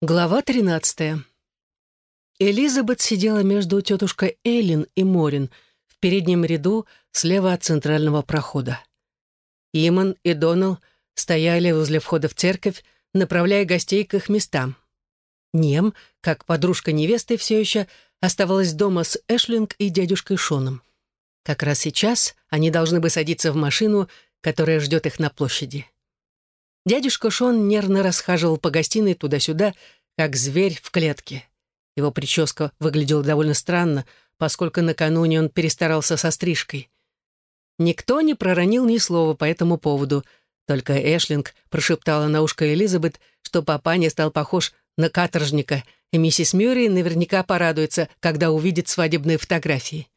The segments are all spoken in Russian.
Глава 13. Элизабет сидела между тетушкой Эйлин и Морин в переднем ряду слева от центрального прохода. Иман и Донал стояли возле входа в церковь, направляя гостей к их местам. Нем, как подружка невесты, все еще оставалась дома с Эшлинг и дядюшкой Шоном. Как раз сейчас они должны бы садиться в машину, которая ждет их на площади. Дядюшка Шон нервно расхаживал по гостиной туда-сюда, как зверь в клетке. Его прическа выглядела довольно странно, поскольку накануне он перестарался со стрижкой. Никто не проронил ни слова по этому поводу, только Эшлинг прошептала на ушко Элизабет, что папаня стал похож на каторжника, и миссис Мюррей наверняка порадуется, когда увидит свадебные фотографии.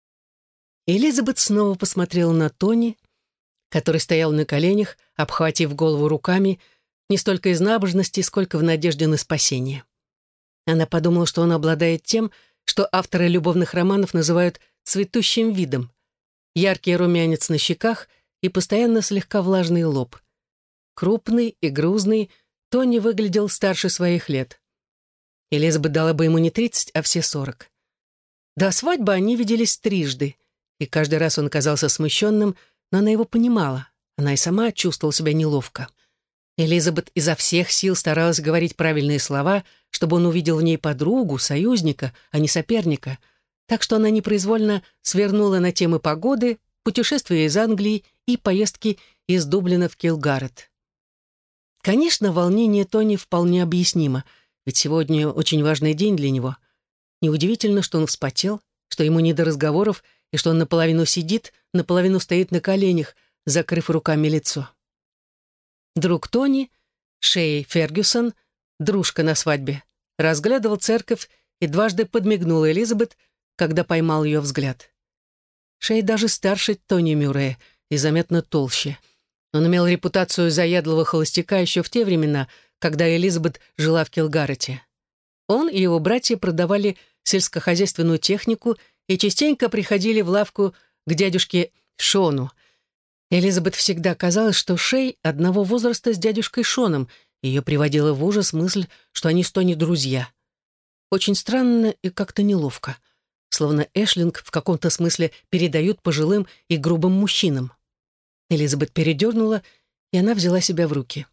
Элизабет снова посмотрела на Тони, который стоял на коленях, обхватив голову руками, не столько из набожности, сколько в надежде на спасение. Она подумала, что он обладает тем, что авторы любовных романов называют «цветущим видом». Яркий румянец на щеках и постоянно слегка влажный лоб. Крупный и грузный, Тони выглядел старше своих лет. Элизабет дала бы ему не 30, а все 40. До свадьбы они виделись трижды, и каждый раз он казался смущенным, но она его понимала. Она и сама чувствовала себя неловко. Элизабет изо всех сил старалась говорить правильные слова, чтобы он увидел в ней подругу, союзника, а не соперника, так что она непроизвольно свернула на темы погоды, путешествия из Англии и поездки из Дублина в Килгарет. Конечно, волнение Тони вполне объяснимо, ведь сегодня очень важный день для него. Неудивительно, что он вспотел, что ему не до разговоров, и что он наполовину сидит, наполовину стоит на коленях, закрыв руками лицо. Друг Тони, Шей Фергюсон, дружка на свадьбе, разглядывал церковь и дважды подмигнул Элизабет, когда поймал ее взгляд. Шей даже старше Тони Мюррея и заметно толще. Он имел репутацию заядлого холостяка еще в те времена, когда Элизабет жила в Килгарете. Он и его братья продавали сельскохозяйственную технику и частенько приходили в лавку к дядюшке Шону. Элизабет всегда казалось, что Шей одного возраста с дядюшкой Шоном, и ее приводила в ужас мысль, что они с Тони друзья. Очень странно и как-то неловко, словно Эшлинг в каком-то смысле передают пожилым и грубым мужчинам. Элизабет передернула, и она взяла себя в руки.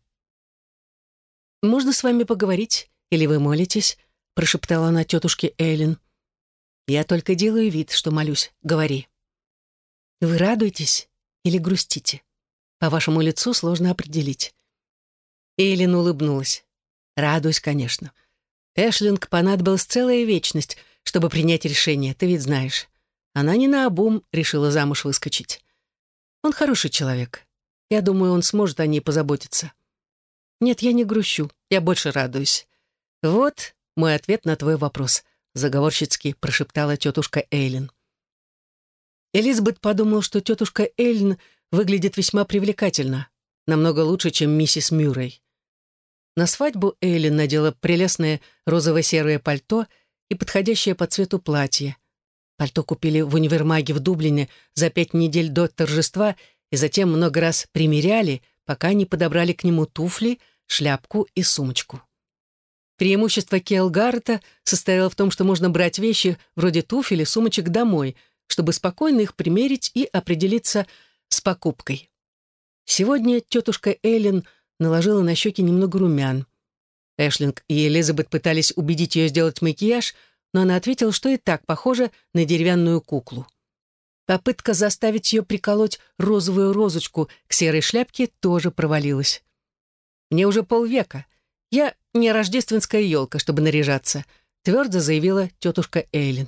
«Можно с вами поговорить? Или вы молитесь?» — прошептала она тетушке Эйлин. «Я только делаю вид, что молюсь. Говори». «Вы радуетесь или грустите? По вашему лицу сложно определить». Эйлин улыбнулась. «Радуюсь, конечно. Эшлинг понадобилась целая вечность, чтобы принять решение, ты ведь знаешь. Она не наобум решила замуж выскочить. Он хороший человек. Я думаю, он сможет о ней позаботиться. Нет, я не грущу, я больше радуюсь. Вот мой ответ на твой вопрос», — заговорщицки прошептала тетушка Эйлин. Элизабет подумала, что тетушка Эйлин выглядит весьма привлекательно, намного лучше, чем миссис Мюррей. На свадьбу Эйлин надела прелестное розово-серое пальто и подходящее по цвету платье. Пальто купили в универмаге в Дублине за 5 недель до торжества и затем много раз примеряли, пока не подобрали к нему туфли, шляпку и сумочку. Преимущество Килгарета состояло в том, что можно брать вещи вроде туфель и сумочек домой, чтобы спокойно их примерить и определиться с покупкой. Сегодня тетушка Эйлин наложила на щеки немного румян. Эшлинг и Элизабет пытались убедить ее сделать макияж, но она ответила, что и так похожа на деревянную куклу. Попытка заставить ее приколоть розовую розочку к серой шляпке тоже провалилась. «Мне уже полвека. Я не рождественская елка, чтобы наряжаться», твердо заявила тетушка Эйлин.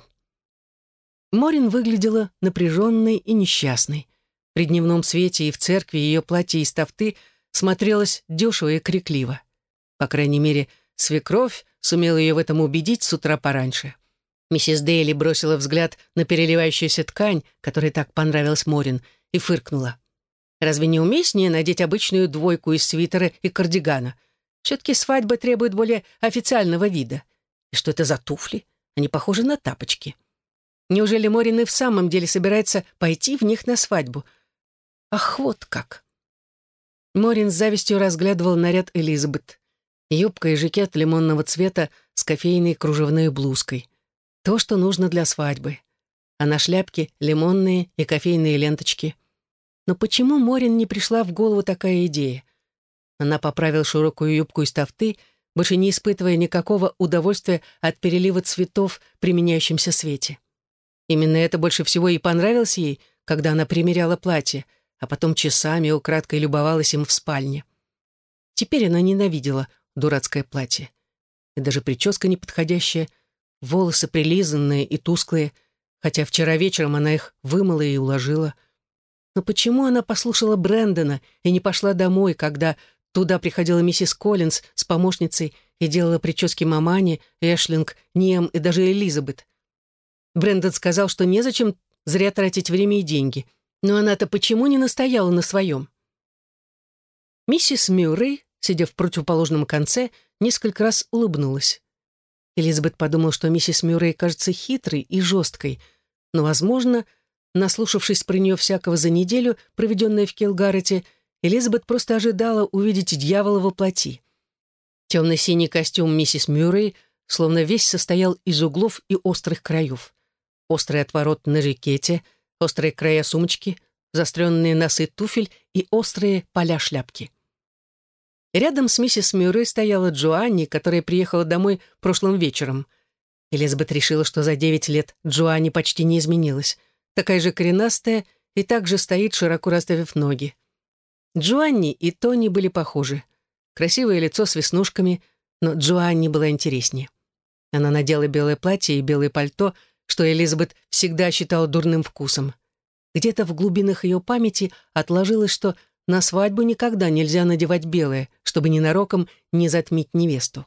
Морин выглядела напряженной и несчастной. При дневном свете и в церкви ее платье из тафты смотрелось дешево и крикливо. По крайней мере, свекровь сумела ее в этом убедить с утра пораньше. Миссис Дейли бросила взгляд на переливающуюся ткань, которая так понравилась Морин, и фыркнула. «Разве не уместнее надеть обычную двойку из свитера и кардигана? Все-таки свадьба требует более официального вида. И что это за туфли? Они похожи на тапочки. Неужели Морин и в самом деле собирается пойти в них на свадьбу? Ах, вот как!» Морин с завистью разглядывал наряд Элизабет. Юбка и жакет лимонного цвета с кофейной кружевной блузкой. То, что нужно для свадьбы. А на шляпке лимонные и кофейные ленточки. Но почему Морин не пришла в голову такая идея? Она поправила широкую юбку из тафты, больше не испытывая никакого удовольствия от перелива цветов при меняющемся свете. Именно это больше всего и понравилось ей, когда она примеряла платье, а потом часами украдкой любовалась им в спальне. Теперь она ненавидела дурацкое платье. И даже прическа неподходящая, волосы прилизанные и тусклые, хотя вчера вечером она их вымыла и уложила. Но почему она послушала Брэндона и не пошла домой, когда туда приходила миссис Коллинз с помощницей и делала прически Мамани, Эшлинг, Ниэм и даже Элизабет? Брэндон сказал, что незачем зря тратить время и деньги. Но она-то почему не настояла на своем? Миссис Мюррей, сидя в противоположном конце, несколько раз улыбнулась. Элизабет подумала, что миссис Мюррей кажется хитрой и жесткой, но, возможно, наслушавшись про нее всякого за неделю, проведенную в Килгарете, Элизабет просто ожидала увидеть дьявола во плоти. Темно-синий костюм миссис Мюррей словно весь состоял из углов и острых краев. Острый отворот на жакете, острые края сумочки, заостренные носы туфель и острые поля шляпки. Рядом с миссис Мюррей стояла Джоанни, которая приехала домой прошлым вечером. Элизабет решила, что за 9 лет Джоанни почти не изменилась. Такая же коренастая и также стоит, широко расставив ноги. Джоанни и Тони были похожи. Красивое лицо с веснушками, но Джоанни была интереснее. Она надела белое платье и белое пальто, что Элизабет всегда считала дурным вкусом. Где-то в глубинах ее памяти отложилось, что на свадьбу никогда нельзя надевать белое, чтобы ненароком не затмить невесту.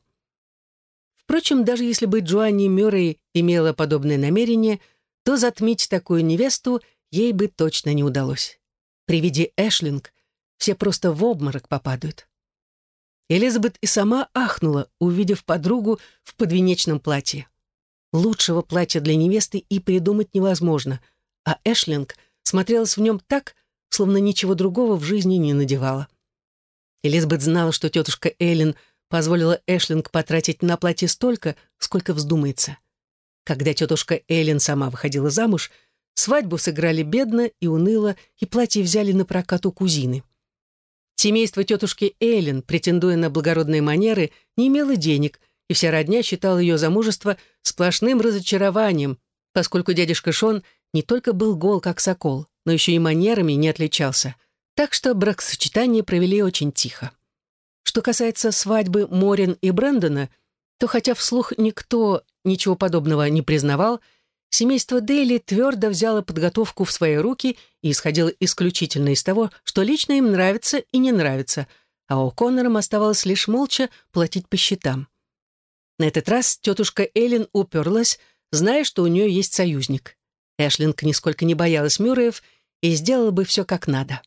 Впрочем, даже если бы Джоанни Мюррей имела подобное намерение, то затмить такую невесту ей бы точно не удалось. При виде Эшлинг все просто в обморок попадают. Элизабет и сама ахнула, увидев подругу в подвенечном платье. Лучшего платья для невесты и придумать невозможно, а Эшлинг смотрелась в нем так, словно ничего другого в жизни не надевала. Элизабет знала, что тетушка Эллен позволила Эшлинг потратить на платье столько, сколько вздумается. Когда тетушка Эллен сама выходила замуж, свадьбу сыграли бедно и уныло, и платье взяли на прокат у кузины. Семейство тетушки Эллен, претендуя на благородные манеры, не имело денег, и вся родня считала ее замужество сплошным разочарованием, поскольку дядюшка Шон не только был гол, как сокол, но еще и манерами не отличался. Так что бракосочетание провели очень тихо. Что касается свадьбы Морин и Брэндона, то хотя вслух никто ничего подобного не признавал, семейство Дейли твердо взяло подготовку в свои руки и исходило исключительно из того, что лично им нравится и не нравится, а О'Коннорам оставалось лишь молча платить по счетам. На этот раз тетушка Эллен уперлась, зная, что у нее есть союзник. Эшлинг нисколько не боялась Мюрреев и сделала бы все как надо.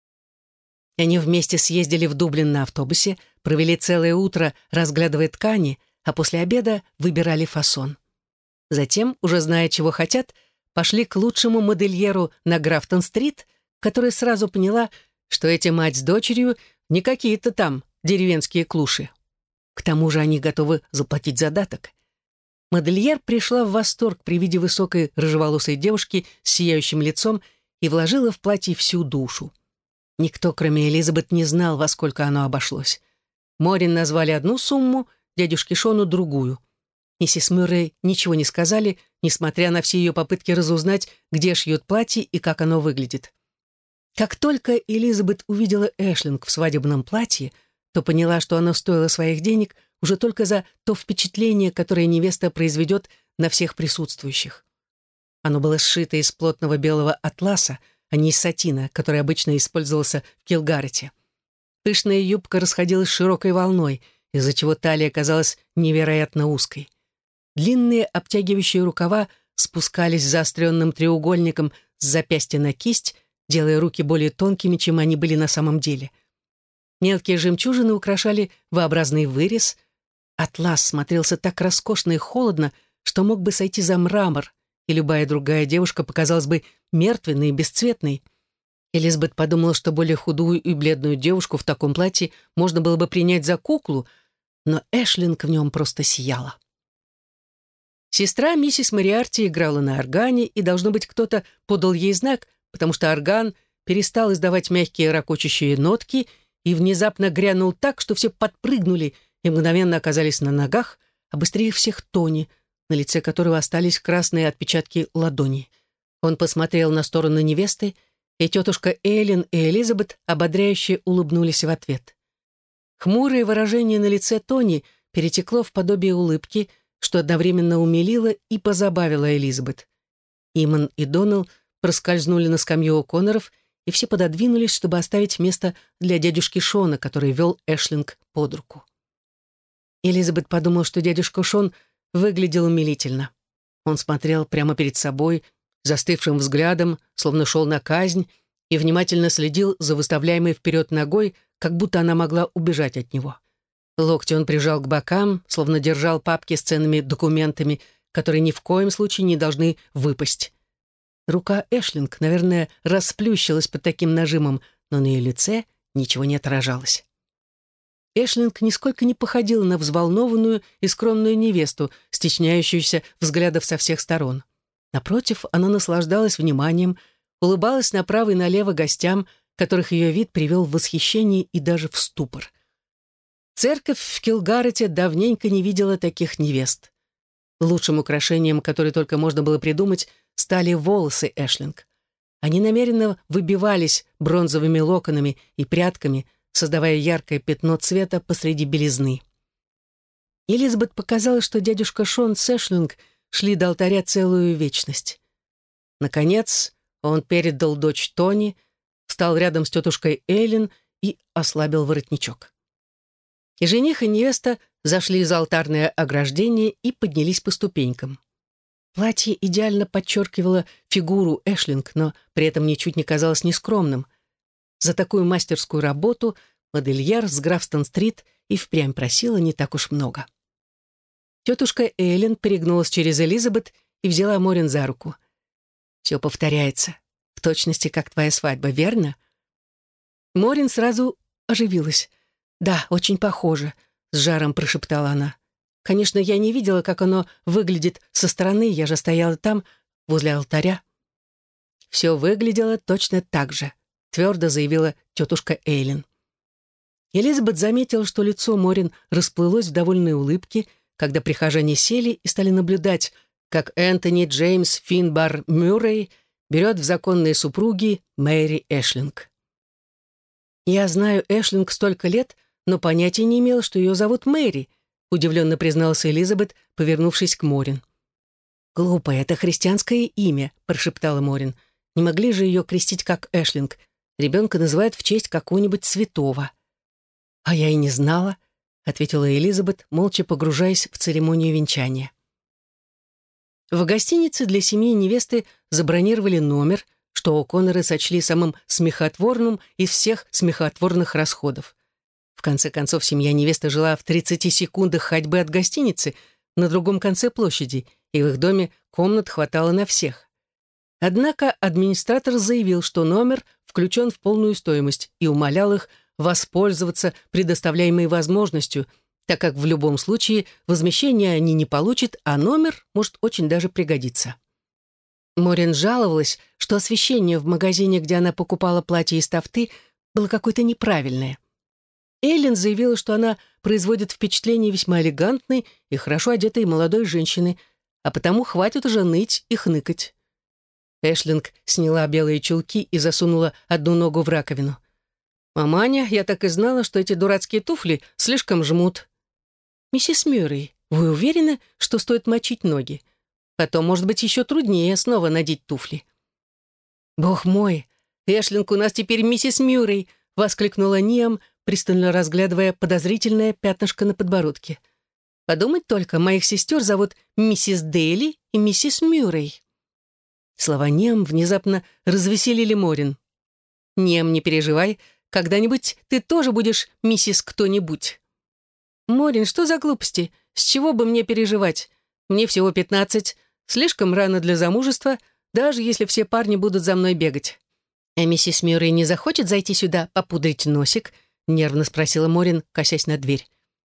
Они вместе съездили в Дублин на автобусе, провели целое утро, разглядывая ткани, а после обеда выбирали фасон. Затем, уже зная, чего хотят, пошли к лучшему модельеру на Графтон-стрит, которая сразу поняла, что эти мать с дочерью не какие-то там деревенские клуши. К тому же они готовы заплатить задаток. Модельер пришла в восторг при виде высокой рыжеволосой девушки с сияющим лицом и вложила в платье всю душу. Никто, кроме Элизабет, не знал, во сколько оно обошлось. Морин назвали одну сумму, дядюшке Шону другую. Миссис Мюррей ничего не сказали, несмотря на все ее попытки разузнать, где шьют платье и как оно выглядит. Как только Элизабет увидела Эшлинг в свадебном платье, то поняла, что оно стоило своих денег уже только за то впечатление, которое невеста произведет на всех присутствующих. Оно было сшито из плотного белого атласа, а не из сатина, который обычно использовался в Килгарете. Пышная юбка расходилась широкой волной, из-за чего талия казалась невероятно узкой. Длинные обтягивающие рукава спускались заостренным треугольником с запястья на кисть, делая руки более тонкими, чем они были на самом деле. Мелкие жемчужины украшали V-образный вырез. Атлас смотрелся так роскошно и холодно, что мог бы сойти за мрамор, и любая другая девушка показалась бы мертвенной и бесцветной. Элизабет подумала, что более худую и бледную девушку в таком платье можно было бы принять за куклу, но Эшлинг в нем просто сияла. Сестра миссис Мориарти играла на органе, и, должно быть, кто-то подал ей знак, потому что орган перестал издавать мягкие ракочущие нотки и внезапно грянул так, что все подпрыгнули и мгновенно оказались на ногах, а быстрее всех Тони, на лице которого остались красные отпечатки ладони. Он посмотрел на сторону невесты, и тетушка Эллен и Элизабет ободряюще улыбнулись в ответ. Хмурое выражение на лице Тони перетекло в подобие улыбки, что одновременно умилило и позабавило Элизабет. Иман и Донал проскользнули на скамью у Конноров, и все пододвинулись, чтобы оставить место для дядюшки Шона, который вел Эшлинг под руку. Элизабет подумала, что дядюшка Шон выглядел умилительно. Он смотрел прямо перед собой, застывшим взглядом, словно шел на казнь, и внимательно следил за выставляемой вперед ногой, как будто она могла убежать от него. Локти он прижал к бокам, словно держал папки с ценными документами, которые ни в коем случае не должны выпасть. Рука Эшлинг, наверное, расплющилась под таким нажимом, но на ее лице ничего не отражалось. Эшлинг нисколько не походила на взволнованную и скромную невесту, стесняющуюся взглядов со всех сторон. Напротив, она наслаждалась вниманием, улыбалась направо и налево гостям, которых ее вид привел в восхищение и даже в ступор. Церковь в Килгарете давненько не видела таких невест. Лучшим украшением, которое только можно было придумать, стали волосы Эшлинг. Они намеренно выбивались бронзовыми локонами и прядками, создавая яркое пятно цвета посреди белизны. Элизабет показалось, что дядюшка Шон с Эшлинг шли до алтаря целую вечность. Наконец, он передал дочь Тони, встал рядом с тетушкой Эллен и ослабил воротничок. И жених, и невеста зашли за алтарное ограждение и поднялись по ступенькам. Платье идеально подчеркивало фигуру Эшлинг, но при этом ничуть не казалось нескромным. За такую мастерскую работу модельер с Графстон-стрит и впрямь просила не так уж много. Тетушка Эллен перегнулась через Элизабет и взяла Морин за руку. «Все повторяется, в точности, как твоя свадьба, верно?» Морин сразу оживилась. «Да, очень похоже», — с жаром прошептала она. «Конечно, я не видела, как оно выглядит со стороны, я же стояла там, возле алтаря». «Все выглядело точно так же», — твердо заявила тетушка Эйлин. Элизабет заметила, что лицо Морин расплылось в довольной улыбке, когда прихожане сели и стали наблюдать, как Энтони Джеймс Финбар Мюррей берет в законные супруги Мэри Эшлинг. «Я знаю Эшлинг столько лет, но понятия не имела, что ее зовут Мэри», удивленно призналась Элизабет, повернувшись к Морин. «Глупое, это христианское имя», прошептала Морин. «Не могли же ее крестить как Эшлинг? Ребенка называют в честь какого-нибудь святого». «А я и не знала», ответила Элизабет, молча погружаясь в церемонию венчания. В гостинице для семьи невесты забронировали номер, что О'Конноры сочли самым смехотворным из всех смехотворных расходов. В конце концов, семья невесты жила в 30 секундах ходьбы от гостиницы на другом конце площади, и в их доме комнат хватало на всех. Однако администратор заявил, что номер включен в полную стоимость, и умолял их воспользоваться предоставляемой возможностью, так как в любом случае возмещения они не получат, а номер может очень даже пригодиться. Морин жаловалась, что освещение в магазине, где она покупала платье из тафты, было какое-то неправильное. Эллен заявила, что она производит впечатление весьма элегантной и хорошо одетой молодой женщины, а потому хватит уже ныть и хныкать. Эшлинг сняла белые чулки и засунула одну ногу в раковину. «Маманя, я так и знала, что эти дурацкие туфли слишком жмут». «Миссис Мюррей, вы уверены, что стоит мочить ноги? Потом, может быть, еще труднее снова надеть туфли». «Бог мой, Эшлинг, у нас теперь миссис Мюррей!» — воскликнула Ниам, пристально разглядывая подозрительное пятнышко на подбородке. «Подумать только, моих сестер зовут миссис Дейли и миссис Мюррей». Слова Ниам внезапно развеселили Морин. «Ниам, не переживай, когда-нибудь ты тоже будешь миссис кто-нибудь». «Морин, что за глупости? С чего бы мне переживать? Мне всего 15, слишком рано для замужества, даже если все парни будут за мной бегать». «А миссис Мюррей не захочет зайти сюда попудрить носик?» — нервно спросила Морин, косясь на дверь.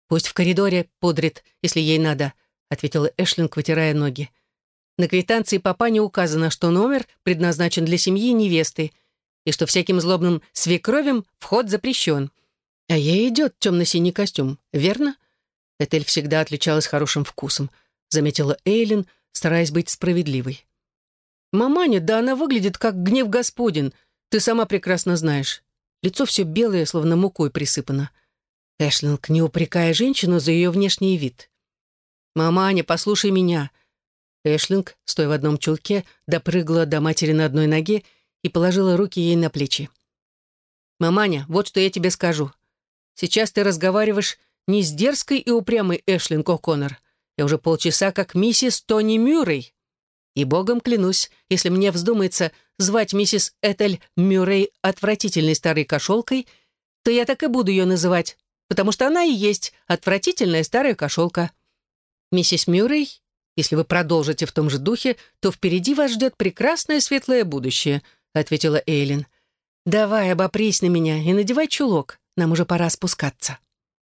«Пусть в коридоре пудрит, если ей надо», — ответила Эшлинг, вытирая ноги. «На квитанции папане указано, что номер предназначен для семьи невесты и что всяким злобным свекровям вход запрещен. А ей идет темно-синий костюм, верно?» Этель всегда отличалась хорошим вкусом, заметила Эйлин, стараясь быть справедливой. «Маманя, да она выглядит как гнев Господень, ты сама прекрасно знаешь. Лицо все белое, словно мукой присыпано». Эшлинг, не упрекая женщину за ее внешний вид. «Маманя, послушай меня». Эшлинг, стоя в одном чулке, допрыгала до матери на одной ноге и положила руки ей на плечи. «Маманя, вот что я тебе скажу. Сейчас ты разговариваешь не с дерзкой и упрямой Эшлинг О'Коннор. Я уже полчаса как миссис Тони Мюррей. И богом клянусь, если мне вздумается звать миссис Этель Мюррей отвратительной старой кошелкой, то я так и буду ее называть, потому что она и есть отвратительная старая кошелка. Миссис Мюррей, если вы продолжите в том же духе, то впереди вас ждет прекрасное светлое будущее», — ответила Эйлин. «Давай, обопрись на меня и надевай чулок, нам уже пора спускаться».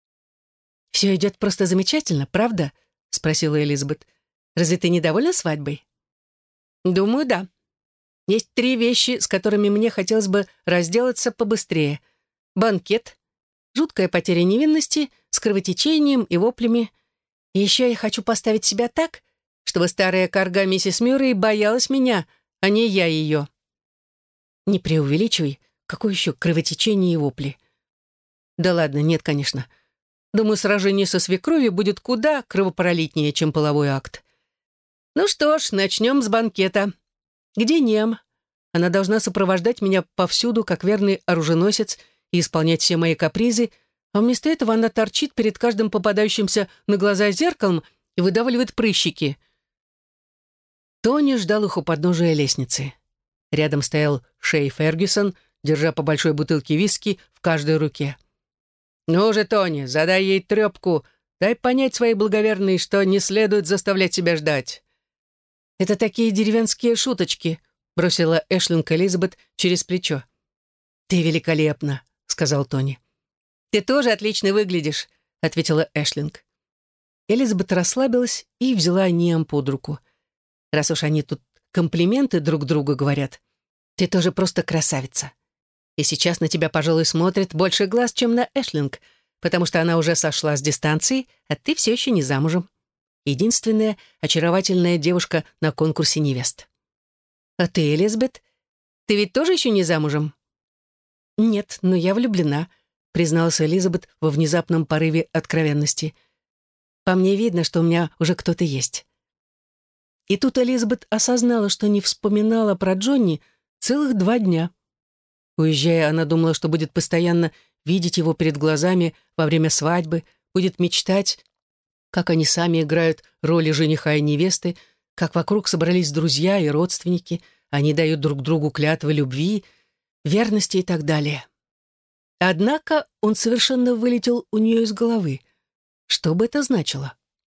«Все идет просто замечательно, правда?» — спросила Элизабет. «Разве ты недовольна свадьбой?» «Думаю, да. Есть 3 вещи, с которыми мне хотелось бы разделаться побыстрее. Банкет, жуткая потеря невинности с кровотечением и воплями. И еще я хочу поставить себя так, чтобы старая карга миссис Мюррей боялась меня, а не я ее». «Не преувеличивай, какое еще кровотечение и вопли?» «Да ладно, нет, конечно. Думаю, сражение со свекровью будет куда кровопролитнее, чем половой акт. Ну что ж, начнем с банкета. Где Нем? Она должна сопровождать меня повсюду, как верный оруженосец, и исполнять все мои капризы, а вместо этого она торчит перед каждым попадающимся на глаза зеркалом и выдавливает прыщики». Тони ждал их у подножия лестницы. Рядом стоял Шей Фергюсон, держа по большой бутылке виски в каждой руке. «Ну же, Тони, задай ей трепку, дай понять своей благоверной, что не следует заставлять себя ждать». «Это такие деревенские шуточки», — бросила Эшлинг Элизабет через плечо. «Ты великолепна», — сказал Тони. «Ты тоже отлично выглядишь», — ответила Эшлинг. Элизабет расслабилась и взяла Ниам под руку. «Раз уж они тут комплименты друг другу говорят, ты тоже просто красавица. И сейчас на тебя, пожалуй, смотрит больше глаз, чем на Эшлинг, потому что она уже сошла с дистанции, а ты все еще не замужем. Единственная очаровательная девушка на конкурсе невест. А ты, Элизабет, ты ведь тоже еще не замужем?» «Нет, но я влюблена», — призналась Элизабет во внезапном порыве откровенности. «По мне видно, что у меня уже кто-то есть». И тут Элизабет осознала, что не вспоминала про Джонни целых 2 дня. Уезжая, она думала, что будет постоянно видеть его перед глазами во время свадьбы, будет мечтать, как они сами играют роли жениха и невесты, как вокруг собрались друзья и родственники, они дают друг другу клятвы любви, верности и так далее. Однако он совершенно вылетел у нее из головы. Что бы это значило?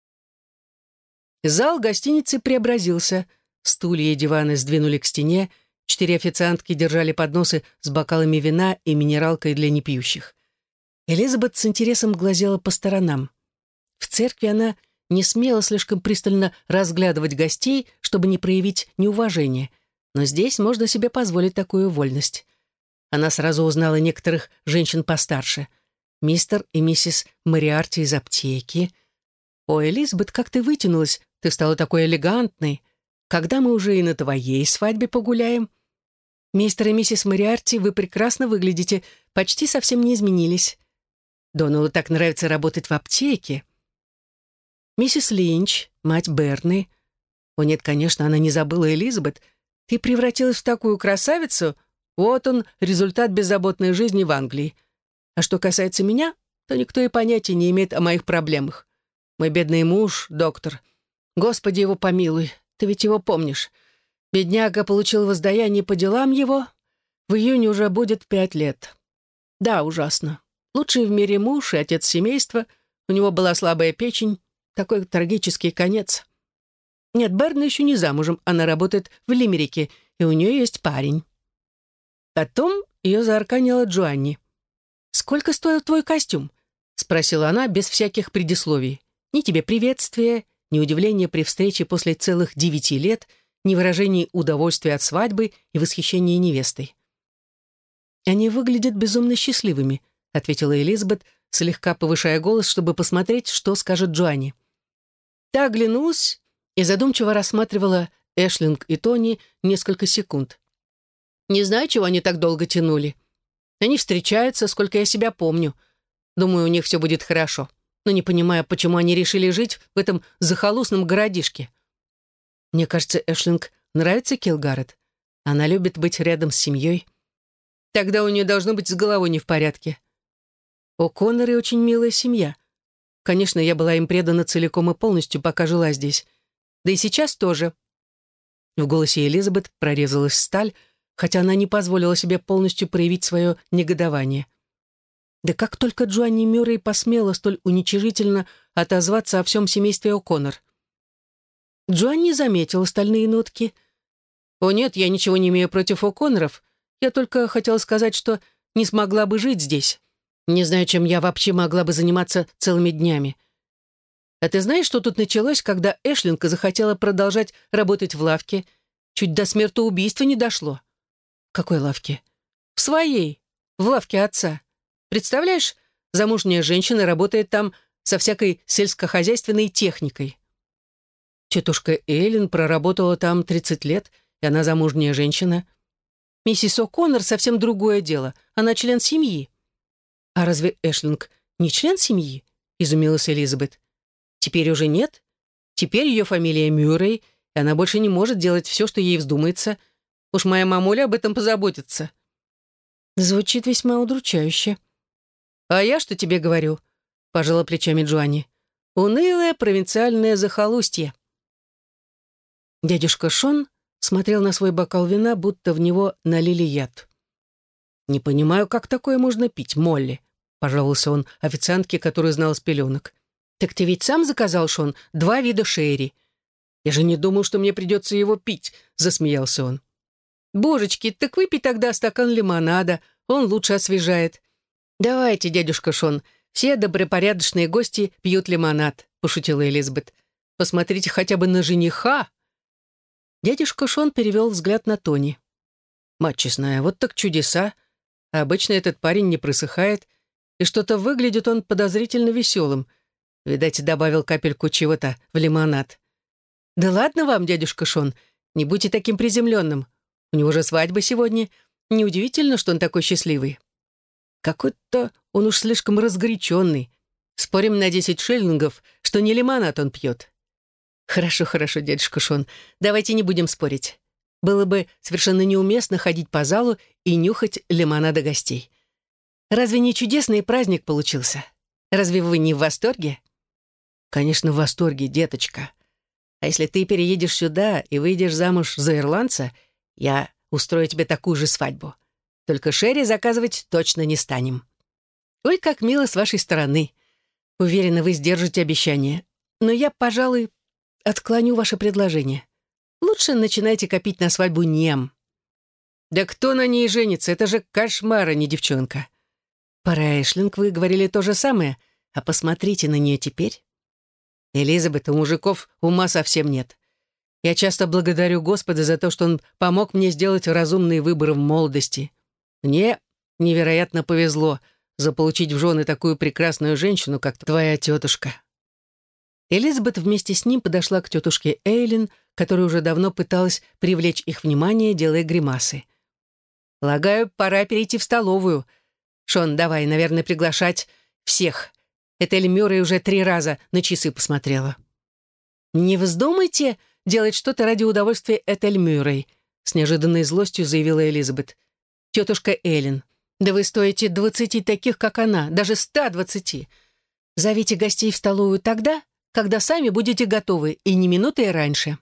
Зал гостиницы преобразился. Стулья и диваны сдвинули к стене, 4 официантки держали подносы с бокалами вина и минералкой для непьющих. Элизабет с интересом глазела по сторонам. В церкви она не смела слишком пристально разглядывать гостей, чтобы не проявить неуважение, но здесь можно себе позволить такую вольность. Она сразу узнала некоторых женщин постарше. Мистер и миссис Мориарти из аптеки. «О, Элизабет, как ты вытянулась! Ты стала такой элегантной! Когда мы уже и на твоей свадьбе погуляем?» «Мистер и миссис Мориарти, вы прекрасно выглядите, почти совсем не изменились. Доналу так нравится работать в аптеке». «Миссис Линч, мать Берны». «О нет, конечно, она не забыла Элизабет. Ты превратилась в такую красавицу. Вот он, результат беззаботной жизни в Англии. А что касается меня, то никто и понятия не имеет о моих проблемах. Мой бедный муж, доктор. Господи его помилуй, ты ведь его помнишь. Бедняга получил воздаяние по делам его. В июне уже будет 5 лет. Да, ужасно. Лучший в мире муж и отец семейства. У него была слабая печень. Такой трагический конец. Нет, Берна еще не замужем. Она работает в Лимерике, и у нее есть парень». Потом ее заарканила Джоанни. «Сколько стоил твой костюм? — спросила она без всяких предисловий. «Ни тебе приветствия, ни удивления при встрече после целых 9 лет, ни выражений удовольствия от свадьбы и восхищения невестой». «Они выглядят безумно счастливыми», — ответила Элизабет, слегка повышая голос, чтобы посмотреть, что скажет Джоанни. Та оглянулась и задумчиво рассматривала Эшлинг и Тони несколько секунд. «Не знаю, чего они так долго тянули. Они встречаются, сколько я себя помню. Думаю, у них все будет хорошо, но не понимаю, почему они решили жить в этом захолустном городишке. Мне кажется, Эшлинг нравится Килгарет. Она любит быть рядом с семьей. Тогда у нее должно быть с головой не в порядке. О'Конноры очень милая семья. Конечно, я была им предана целиком и полностью, пока жила здесь. Да и сейчас тоже». В голосе Элизабет прорезалась сталь, хотя она не позволила себе полностью проявить свое негодование. Да как только Джоанни Мюррей посмела столь уничижительно отозваться о всем семействе О'Коннор. Джоанни заметил остальные нотки. «О нет, я ничего не имею против О'Конноров. Я только хотела сказать, что не смогла бы жить здесь. Не знаю, чем я вообще могла бы заниматься целыми днями. А ты знаешь, что тут началось, когда Эшлинг захотела продолжать работать в лавке? Чуть до смертоубийства не дошло». «В какой лавке?» «В своей. В лавке отца. Представляешь, замужняя женщина работает там со всякой сельскохозяйственной техникой». Тетушка Эллен проработала там 30 лет, и она замужняя женщина. Миссис О'Коннор совсем другое дело. Она член семьи. «А разве Эшлинг не член семьи?» — изумилась Элизабет. «Теперь уже нет. Теперь ее фамилия Мюррей, и она больше не может делать все, что ей вздумается. Уж моя мамуля об этом позаботится». Звучит весьма удручающе. «А я что тебе говорю?» — пожала плечами Джоанни. «Унылое провинциальное захолустье». Дядюшка Шон смотрел на свой бокал вина, будто в него налили яд. «Не понимаю, как такое можно пить, Молли», — пожаловался он официантке, которую знал с пеленок. «Так ты ведь сам заказал, Шон, 2 вида шерри». «Я же не думал, что мне придется его пить», — засмеялся он. «Божечки, так выпей тогда стакан лимонада, он лучше освежает». «Давайте, дядюшка Шон, все добропорядочные гости пьют лимонад», — пошутила Элизабет. «Посмотрите хотя бы на жениха». Дядюшка Шон перевел взгляд на Тони. «Мать честная, вот так чудеса. А обычно этот парень не просыхает, и что-то выглядит он подозрительно веселым. Видать, добавил капельку чего-то в лимонад». «Да ладно вам, дядюшка Шон, не будьте таким приземленным. У него же свадьба сегодня. Неудивительно, что он такой счастливый». «Какой-то он уж слишком разгоряченный. Спорим на 10 шиллингов, что не лимонад он пьет». «Хорошо, хорошо, дядюшка Шон, давайте не будем спорить. Было бы совершенно неуместно ходить по залу и нюхать лимонада гостей. Разве не чудесный праздник получился? Разве вы не в восторге?» «Конечно, в восторге, деточка. А если ты переедешь сюда и выйдешь замуж за ирландца, я устрою тебе такую же свадьбу. Только шерри заказывать точно не станем». «Ой, как мило с вашей стороны. Уверена, вы сдержите обещание. Но я, пожалуй, отклоню ваше предложение. Лучше начинайте копить на свадьбу нем». «Да кто на ней женится? Это же кошмар, а не девчонка». «Пора, Эшлинг, вы говорили то же самое, а посмотрите на нее теперь». «Элизабет, у мужиков ума совсем нет. Я часто благодарю Господа за то, что Он помог мне сделать разумные выборы в молодости. Мне невероятно повезло заполучить в жены такую прекрасную женщину, как твоя тетушка». Элизабет вместе с ним подошла к тетушке Эйлин, которая уже давно пыталась привлечь их внимание, делая гримасы. «Полагаю, пора перейти в столовую. Шон, давай, наверное, приглашать всех. Этель Мюррей уже 3 раза на часы посмотрела». «Не вздумайте делать что-то ради удовольствия Этель Мюррей», с неожиданной злостью заявила Элизабет. «Тетушка Эллен, да вы стоите 20 таких, как она, даже 120. Зовите гостей в столовую тогда, когда сами будете готовы, и не минутой раньше».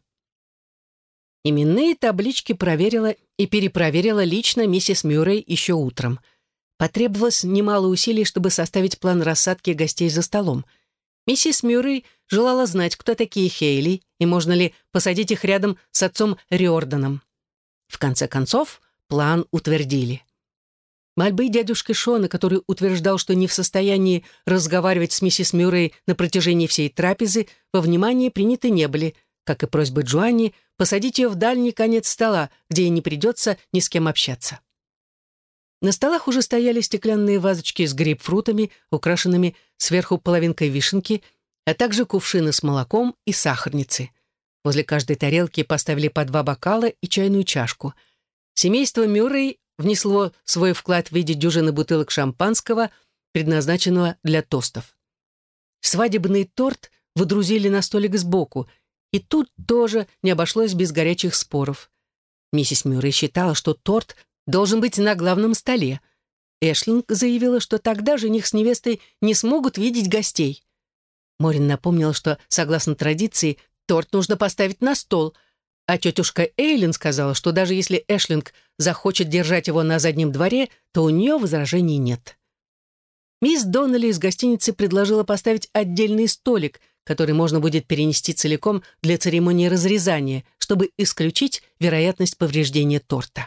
Именные таблички проверила и перепроверила лично миссис Мюррей еще утром. Потребовалось немало усилий, чтобы составить план рассадки гостей за столом. Миссис Мюррей желала знать, кто такие Хейли, и можно ли посадить их рядом с отцом Риорданом. В конце концов, план утвердили. Мольбы дядюшки Шона, который утверждал, что не в состоянии разговаривать с миссис Мюррей на протяжении всей трапезы, во внимание приняты не были, как и просьбы Джоанни посадить ее в дальний конец стола, где ей не придется ни с кем общаться. На столах уже стояли стеклянные вазочки с грейпфрутами, украшенными сверху половинкой вишенки, а также кувшины с молоком и сахарницы. Возле каждой тарелки поставили по 2 бокала и чайную чашку. Семейство Мюррей внесло свой вклад в виде дюжины бутылок шампанского, предназначенного для тостов. Свадебный торт выдрузили на столик сбоку, и тут тоже не обошлось без горячих споров. Миссис Мюррей считала, что торт должен быть на главном столе. Эшлинг заявила, что тогда жених с невестой не смогут видеть гостей. Морин напомнила, что, согласно традиции, торт нужно поставить на стол, а тетушка Эйлин сказала, что даже если Эшлинг захочет держать его на заднем дворе, то у нее возражений нет. Мисс Доннелли из гостиницы предложила поставить отдельный столик, который можно будет перенести целиком для церемонии разрезания, чтобы исключить вероятность повреждения торта.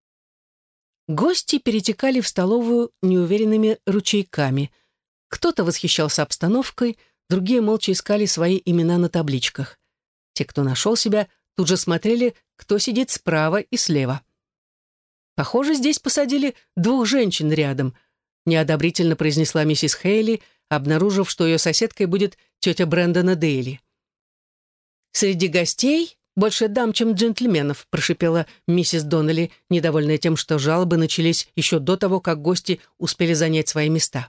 Гости перетекали в столовую неуверенными ручейками. Кто-то восхищался обстановкой, другие молча искали свои имена на табличках. Те, кто нашел себя, тут же смотрели, кто сидит справа и слева. «Похоже, здесь посадили 2 женщин рядом», неодобрительно произнесла миссис Хейли, обнаружив, что ее соседкой будет тетя Брэндона Дейли. «Среди гостей больше дам, чем джентльменов», прошипела миссис Доннелли, недовольная тем, что жалобы начались еще до того, как гости успели занять свои места.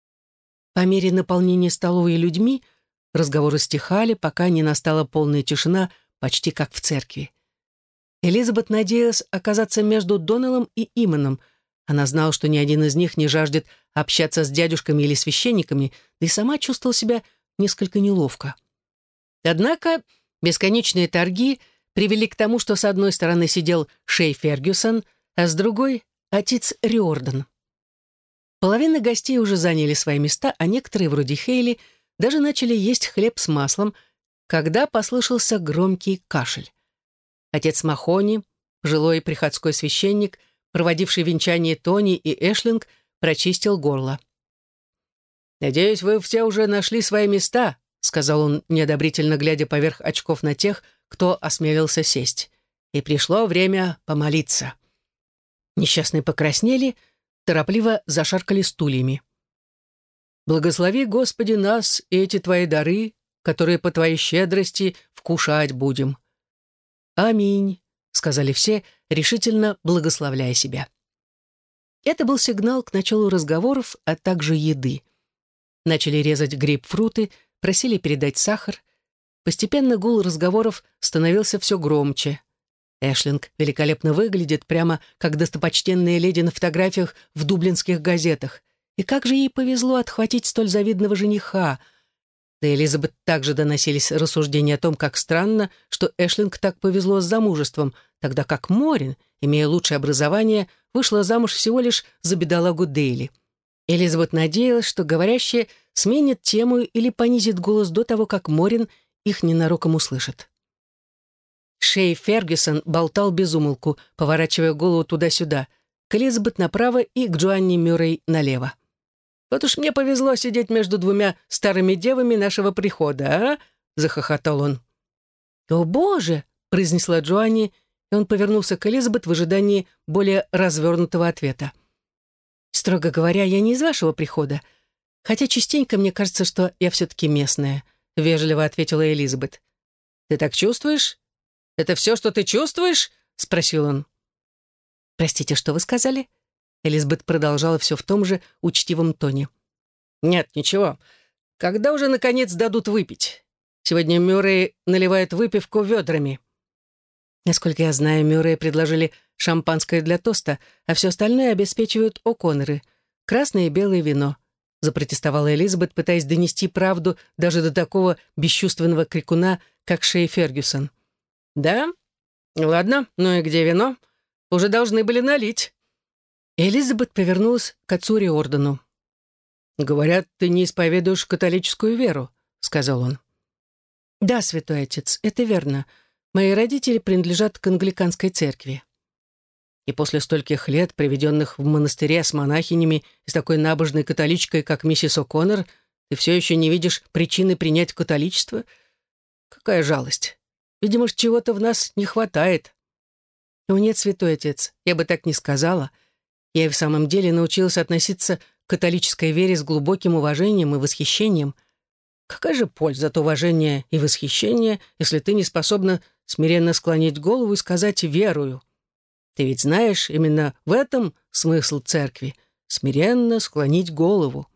По мере наполнения столовой людьми разговоры стихали, пока не настала полная тишина, почти как в церкви. Элизабет надеялась оказаться между Доннеллом и Иманом. Она знала, что ни один из них не жаждет общаться с дядюшками или священниками, да и сама чувствовала себя несколько неловко. Однако бесконечные торги привели к тому, что с одной стороны сидел Шей Фергюсон, а с другой — отец Риордан. Половина гостей уже заняли свои места, а некоторые, вроде Хейли, даже начали есть хлеб с маслом, когда послышался громкий кашель. Отец Махони, пожилой приходской священник, проводивший венчание Тони и Эшлинг, прочистил горло. «Надеюсь, вы все уже нашли свои места», — сказал он, неодобрительно глядя поверх очков на тех, кто осмелился сесть. «И пришло время помолиться». Несчастные покраснели, торопливо зашаркали стульями. «Благослови, Господи, нас и эти Твои дары, которые по Твоей щедрости вкушать будем». «Аминь», — сказали все, решительно благословляя себя. Это был сигнал к началу разговоров, а также еды. Начали резать грейпфруты, просили передать сахар. Постепенно гул разговоров становился все громче. Эшлинг великолепно выглядит, прямо как достопочтенная леди на фотографиях в дублинских газетах. И как же ей повезло отхватить столь завидного жениха. До Элизабет также доносились рассуждения о том, как странно, что Эшлинг так повезло с замужеством, тогда как Морин, имея лучшее образование, вышла замуж всего лишь за бедолагу Дейли. Элизабет надеялась, что говорящие сменит тему или понизит голос до того, как Морин их ненароком услышит. Шей Фергюсон болтал без умолку, поворачивая голову туда-сюда, к Элизабет направо и к Джоанне Мюррей налево. «Вот уж мне повезло сидеть между 2 старыми девами нашего прихода, а?» — захохотал он. «О, Боже!» — произнесла Джоанне, и он повернулся к Элизабет в ожидании более развернутого ответа. «Строго говоря, я не из вашего прихода, хотя частенько мне кажется, что я все-таки местная», — вежливо ответила Элизабет. «Ты так чувствуешь? Это все, что ты чувствуешь?» — спросил он. «Простите, что вы сказали?» Элизабет продолжала все в том же учтивом тоне. «Нет, ничего. Когда уже, наконец, дадут выпить? Сегодня Мюррей наливает выпивку ведрами». Насколько я знаю, Мюррей предложили шампанское для тоста, а все остальное обеспечивают О'Конноры. Красное и белое вино. Запротестовала Элизабет, пытаясь донести правду даже до такого бесчувственного крикуна, как Шей Фергюсон. «Да? Ладно, ну и где вино? Уже должны были налить». Элизабет повернулась к отцу Риордану. «Говорят, ты не исповедуешь католическую веру», — сказал он. «Да, святой отец, это верно. Мои родители принадлежат к англиканской церкви». И после стольких лет, проведенных в монастыре с монахинями и с такой набожной католичкой, как миссис О'Коннор, ты все еще не видишь причины принять католичество? Какая жалость. Видимо, чего-то в нас не хватает. О, нет, святой отец, я бы так не сказала. Я и в самом деле научилась относиться к католической вере с глубоким уважением и восхищением. Какая же польза от уважения и восхищения, если ты не способна смиренно склонить голову и сказать «верую»? Ты ведь знаешь, именно в этом смысл церкви — смиренно склонить голову.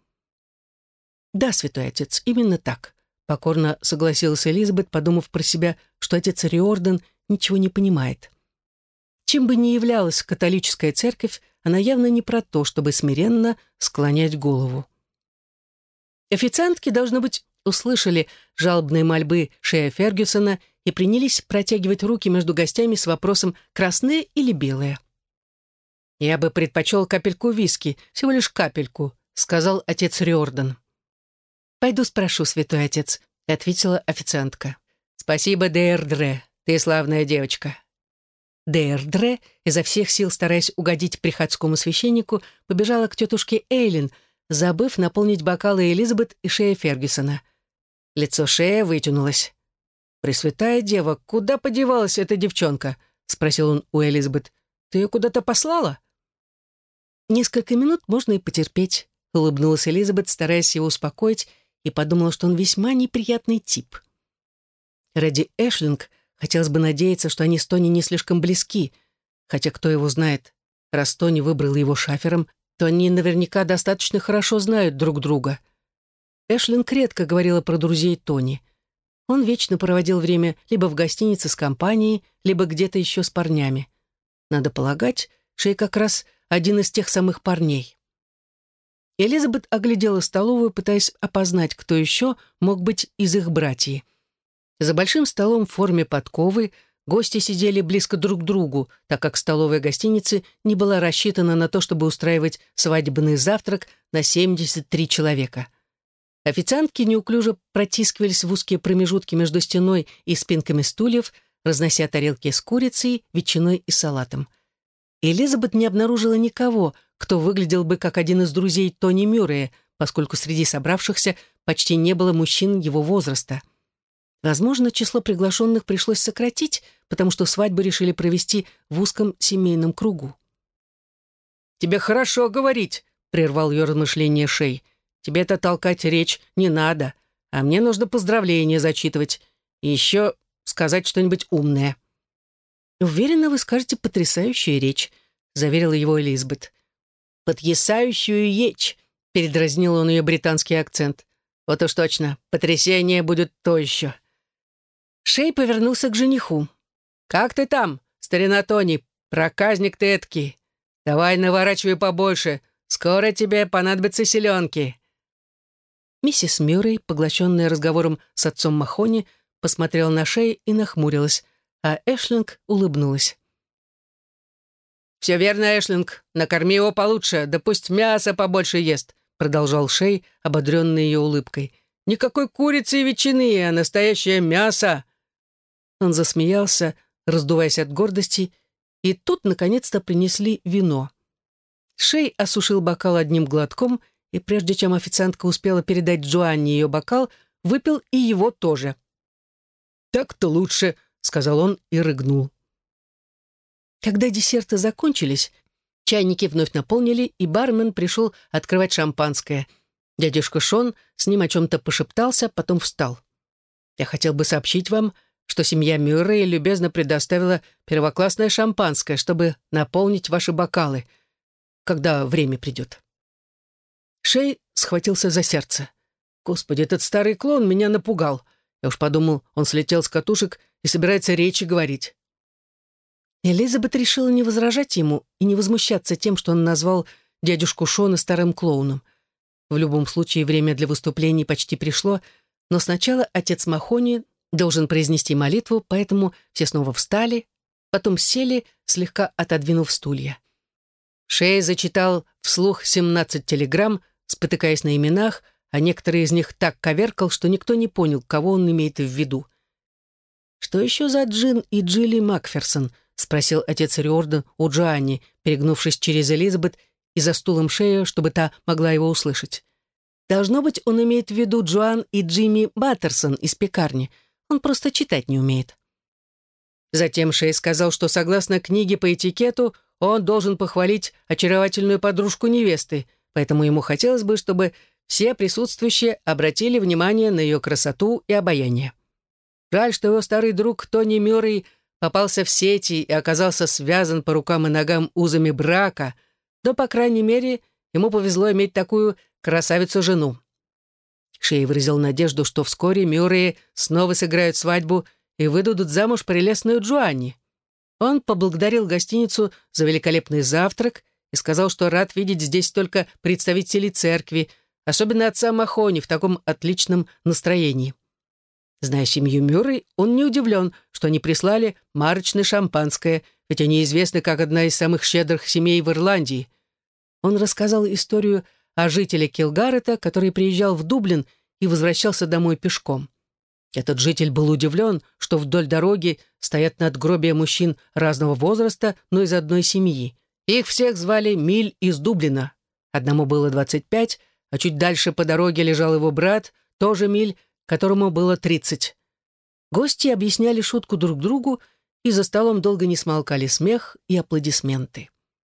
Да, святой отец, именно так. Покорно согласилась Элизабет, подумав про себя, что отец Риордан ничего не понимает. Чем бы ни являлась католическая церковь, она явно не про то, чтобы смиренно склонять голову. Официантки, должно быть, услышали жалобные мольбы Шея Фергюсона и принялись протягивать руки между гостями с вопросом «красные или белые?». «Я бы предпочел капельку виски, всего лишь капельку», — сказал отец Риордан. «Пойду спрошу, святой отец», — ответила официантка. «Спасибо, Дейрдре, ты славная девочка». Дейрдре, изо всех сил стараясь угодить приходскому священнику, побежала к тетушке Эйлин, забыв наполнить бокалы Элизабет и Шея Фергюсона. Лицо Шея вытянулось. «Пресвятая дева, куда подевалась эта девчонка?» — спросил он у Элизабет. «Ты ее куда-то послала?» «Несколько минут можно и потерпеть», — улыбнулась Элизабет, стараясь его успокоить, и подумала, что он весьма неприятный тип. Ради Эшлинг хотелось бы надеяться, что они с Тони не слишком близки, хотя кто его знает, раз Тони выбрал его шафером, то они наверняка достаточно хорошо знают друг друга. Эшлинг редко говорила про друзей Тони. Он вечно проводил время либо в гостинице с компанией, либо где-то еще с парнями. Надо полагать, Шей как раз один из тех самых парней. Элизабет оглядела столовую, пытаясь опознать, кто еще мог быть из их братьев. За большим столом в форме подковы гости сидели близко друг к другу, так как столовая гостиницы не была рассчитана на то, чтобы устраивать свадебный завтрак на 73 человека. Официантки неуклюже протискивались в узкие промежутки между стеной и спинками стульев, разнося тарелки с курицей, ветчиной и салатом. Элизабет не обнаружила никого, кто выглядел бы как один из друзей Тони Мюррея, поскольку среди собравшихся почти не было мужчин его возраста. Возможно, число приглашенных пришлось сократить, потому что свадьбу решили провести в узком семейном кругу. «Тебе хорошо говорить», — прервал ее размышление Шей. «Тебе-то толкать речь не надо, а мне нужно поздравления зачитывать и еще сказать что-нибудь умное». «Уверена, вы скажете потрясающую речь», — заверила его Элизабет. «Потрясающую речь», — передразнил он ее британский акцент. «Вот уж точно, потрясение будет то еще». Шей повернулся к жениху. «Как ты там, старина Тони? Проказник ты эткий. Давай наворачивай побольше. Скоро тебе понадобятся селенки». Миссис Мюррей, поглощенная разговором с отцом Махони, посмотрела на Шей и нахмурилась, а Эшлинг улыбнулась. «Все верно, Эшлинг. Накорми его получше, да пусть мясо побольше ест», продолжал Шей, ободренный ее улыбкой. «Никакой курицы и ветчины, а настоящее мясо». Он засмеялся, раздуваясь от гордости, и тут, наконец-то, принесли вино. Шей осушил бокал одним глотком, и прежде чем официантка успела передать Джоанне ее бокал, выпил и его тоже. «Так-то лучше», — сказал он и рыгнул. Когда десерты закончились, чайники вновь наполнили, и бармен пришел открывать шампанское. Дядюшка Шон с ним о чем-то пошептался, потом встал. «Я хотел бы сообщить вам, что семья Мюррей любезно предоставила первоклассное шампанское, чтобы наполнить ваши бокалы, когда время придет». Шей схватился за сердце. «Господи, этот старый клон меня напугал. Я уж подумал, он слетел с катушек и собирается речи говорить». Элизабет решила не возражать ему и не возмущаться тем, что он назвал дядюшку Шона старым клоуном. В любом случае, время для выступлений почти пришло, но сначала отец Махони должен произнести молитву, поэтому все снова встали, потом сели, слегка отодвинув стулья. Шей зачитал вслух 17 телеграмм, спотыкаясь на именах, а некоторые из них так коверкал, что никто не понял, кого он имеет в виду. «Что еще за Джин и Джилли Макферсон?» — спросил отец Риордан у Джоанни, перегнувшись через Элизабет и за стулом шею, чтобы та могла его услышать. Должно быть, он имеет в виду Джоан и Джимми Баттерсон из пекарни. Он просто читать не умеет. Затем Шей сказал, что согласно книге по этикету он должен похвалить очаровательную подружку невесты, поэтому ему хотелось бы, чтобы все присутствующие обратили внимание на ее красоту и обаяние. Жаль, что его старый друг Тони Мюррей попался в сети и оказался связан по рукам и ногам узами брака, но, по крайней мере, ему повезло иметь такую красавицу-жену. Шей выразил надежду, что вскоре Мюрреи снова сыграют свадьбу и выдадут замуж прелестную Джоанни. Он поблагодарил гостиницу за великолепный завтрак и сказал, что рад видеть здесь только представителей церкви, особенно отца Махони в таком отличном настроении. Зная семью Мюррей, он не удивлен, что они прислали марочное шампанское, ведь они известны как одна из самых щедрых семей в Ирландии. Он рассказал историю о жителе Килгарета, который приезжал в Дублин и возвращался домой пешком. Этот житель был удивлен, что вдоль дороги стоят надгробия мужчин разного возраста, но из одной семьи. Их всех звали Миль из Дублина. Одному было 25, а чуть дальше по дороге лежал его брат, тоже Миль, которому было 30. Гости объясняли шутку друг другу, и за столом долго не смолкали смех и аплодисменты.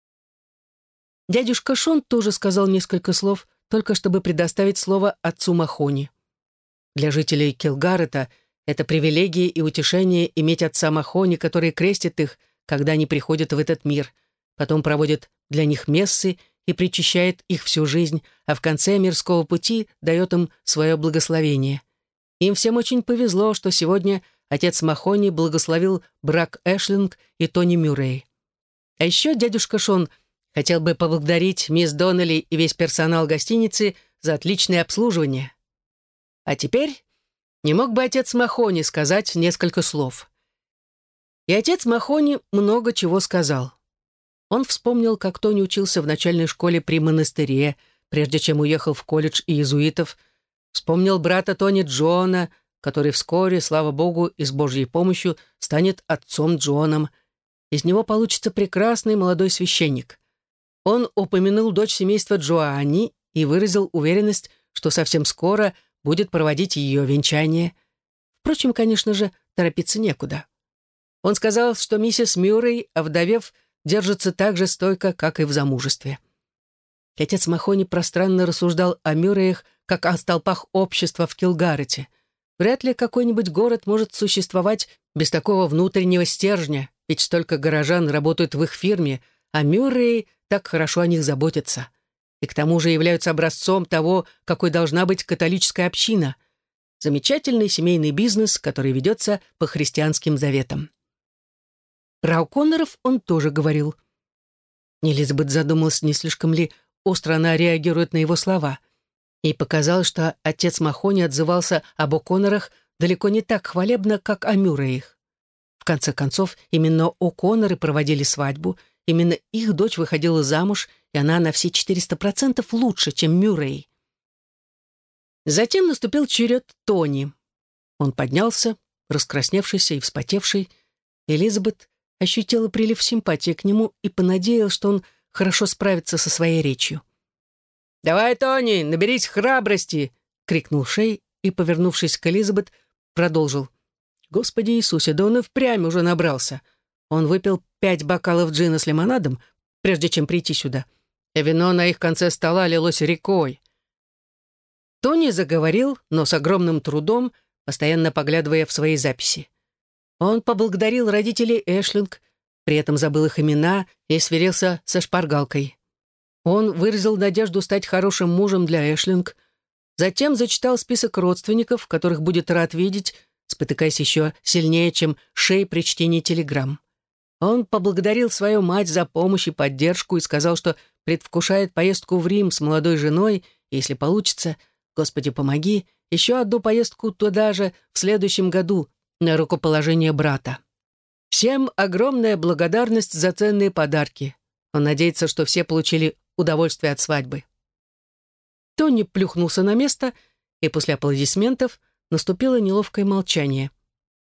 Дядюшка Шон тоже сказал несколько слов, только чтобы предоставить слово отцу Махони. Для жителей Килгарета это привилегия и утешение иметь отца Махони, который крестит их, когда они приходят в этот мир, потом проводит для них мессы и причащает их всю жизнь, а в конце мирского пути дает им свое благословение. Им всем очень повезло, что сегодня отец Махони благословил брак Эшлинг и Тони Мюррей. А еще дядюшка Шон хотел бы поблагодарить мисс Доннелли и весь персонал гостиницы за отличное обслуживание. А теперь не мог бы отец Махони сказать несколько слов. И отец Махони много чего сказал. Он вспомнил, как Тони учился в начальной школе при монастыре, прежде чем уехал в колледж иезуитов, вспомнил брата Тони Джона, который вскоре, слава Богу, и с Божьей помощью станет отцом Джоном. Из него получится прекрасный молодой священник. Он упомянул дочь семейства Джоанни и выразил уверенность, что совсем скоро будет проводить ее венчание. Впрочем, конечно же, торопиться некуда. Он сказал, что миссис Мюррей, овдовев, держится так же стойко, как и в замужестве. Отец Махони пространно рассуждал о Мюрреях, как о столпах общества в Килгарете. Вряд ли какой-нибудь город может существовать без такого внутреннего стержня, ведь столько горожан работают в их фирме, а Мюрреи так хорошо о них заботятся. И к тому же являются образцом того, какой должна быть католическая община. Замечательный семейный бизнес, который ведется по христианским заветам. Про О'Конноров он тоже говорил. Элизабет задумалась, не слишком ли остро она реагирует на его слова. Ей показалось, что отец Махони отзывался об О'Коннорах далеко не так хвалебно, как о Мюрреях. В конце концов, именно О'Конноры проводили свадьбу, именно их дочь выходила замуж, и она на все 400% лучше, чем Мюррей. Затем наступил черед Тони. Он поднялся, раскрасневшийся и вспотевший. Элизабет ощутила прилив симпатии к нему и понадеялась, что он хорошо справится со своей речью. «Давай, Тони, наберись храбрости!» — крикнул Шей и, повернувшись к Элизабет, продолжил. «Господи Иисусе, да он и впрямь уже набрался. Он выпил 5 бокалов джина с лимонадом, прежде чем прийти сюда. И вино на их конце стола лилось рекой». Тони заговорил, но с огромным трудом, постоянно поглядывая в свои записи. Он поблагодарил родителей Эшлинг, при этом забыл их имена и сверился со шпаргалкой. Он выразил надежду стать хорошим мужем для Эшлинг, затем зачитал список родственников, которых будет рад видеть, спотыкаясь еще сильнее, чем Шей при чтении телеграмм. Он поблагодарил свою мать за помощь и поддержку и сказал, что предвкушает поездку в Рим с молодой женой, и, если получится, Господи, помоги, еще одну поездку туда же в следующем году на рукоположение брата. Всем огромная благодарность за ценные подарки. Он надеется, что все получили удовольствие от свадьбы. Тони плюхнулся на место, и после аплодисментов наступило неловкое молчание.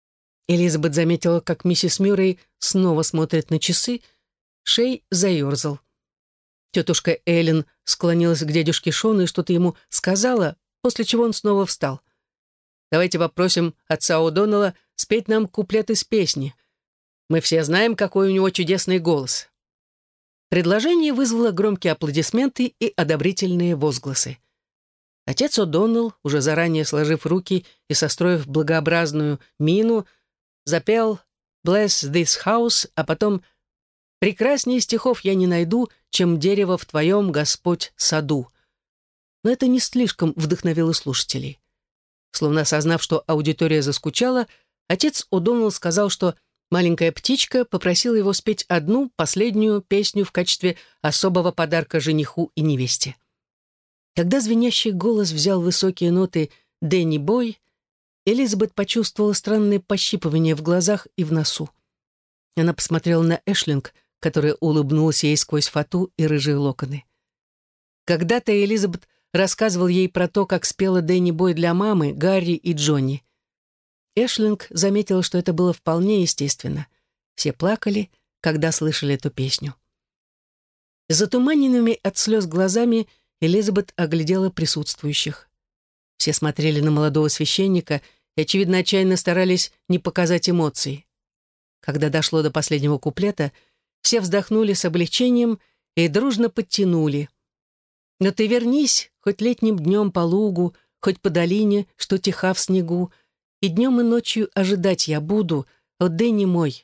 Элизабет заметила, как миссис Мюррей снова смотрит на часы. Шей заерзал. Тетушка Эллен склонилась к дядюшке Шону и что-то ему сказала, после чего он снова встал. «Давайте попросим отца О'Доннелла спеть нам куплет из песни. Мы все знаем, какой у него чудесный голос». Предложение вызвало громкие аплодисменты и одобрительные возгласы. Отец О'Доннелл, уже заранее сложив руки и состроив благообразную мину, запел «Bless this house», а потом «Прекраснее стихов я не найду, чем дерево в твоем, Господь, саду». Но это не слишком вдохновило слушателей. Словно осознав, что аудитория заскучала, отец О'Доннелл сказал, что маленькая птичка попросила его спеть одну, последнюю песню в качестве особого подарка жениху и невесте. Когда звенящий голос взял высокие ноты «Дэнни Бой», Элизабет почувствовала странное пощипывание в глазах и в носу. Она посмотрела на Эшлинг, которая улыбнулась ей сквозь фату и рыжие локоны. Когда-то Элизабет рассказывал ей про то, как спела Дэнни Бой для мамы, Гарри и Джонни. Эшлинг заметила, что это было вполне естественно. Все плакали, когда слышали эту песню. Затуманенными от слез глазами Элизабет оглядела присутствующих. Все смотрели на молодого священника и, очевидно, отчаянно старались не показать эмоций. Когда дошло до последнего куплета, все вздохнули с облегчением и дружно подтянули. «Но ты вернись хоть летним днем по лугу, хоть по долине, что тиха в снегу, и днем и ночью ожидать я буду, о Дэнни мой,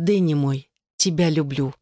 тебя люблю».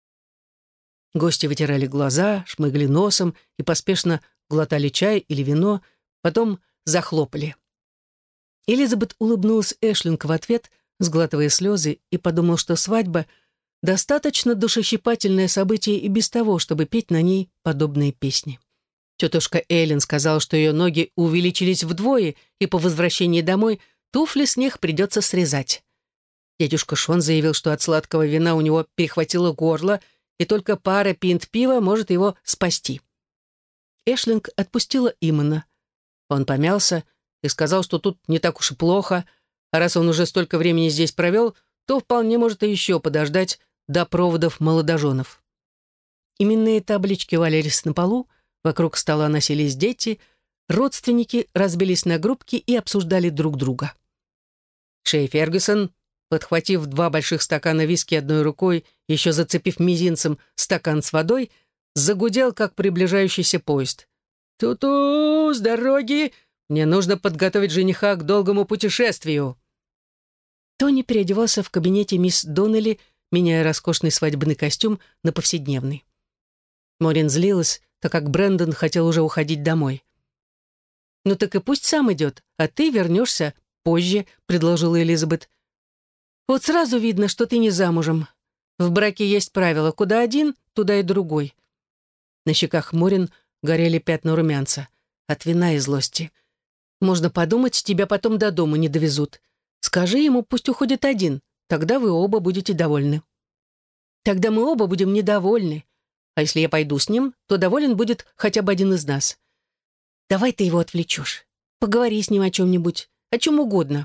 Гости вытирали глаза, шмыгли носом и поспешно глотали чай или вино, потом захлопали. Элизабет улыбнулась Эшлинг в ответ, сглатывая слезы, и подумал, что свадьба — достаточно душещипательное событие и без того, чтобы петь на ней подобные песни. Тетушка Эллен сказала, что ее ноги увеличились вдвое, и по возвращении домой туфли с них придется срезать. Дядюшка Шон заявил, что от сладкого вина у него перехватило горло, и только пара пинт пива может его спасти. Эшлинг отпустила Имана. Он помялся и сказал, что тут не так уж и плохо, а раз он уже столько времени здесь провел, то вполне может и еще подождать до проводов молодоженов. Именные таблички валялись на полу, вокруг стола носились дети, родственники разбились на группки и обсуждали друг друга. Шей Фергюсон, подхватив 2 больших стакана виски одной рукой, еще зацепив мизинцем стакан с водой, загудел, как приближающийся поезд. «Ту-ту, с дороги! Мне нужно подготовить жениха к долгому путешествию!» Тони переодевался в кабинете мисс Доннелли, меняя роскошный свадебный костюм на повседневный. Морин злилась, так как Брэндон хотел уже уходить домой. «Ну так и пусть сам идет, а ты вернешься позже», — предложила Элизабет. «Вот сразу видно, что ты не замужем. В браке есть правило: куда один, туда и другой». На щеках Морин горели пятна румянца от вина и злости. «Можно подумать, тебя потом до дома не довезут. Скажи ему, пусть уходит один, тогда вы оба будете довольны». «Тогда мы оба будем недовольны. А если я пойду с ним, то доволен будет хотя бы один из нас. Давай ты его отвлечешь. Поговори с ним о чем-нибудь, о чем угодно».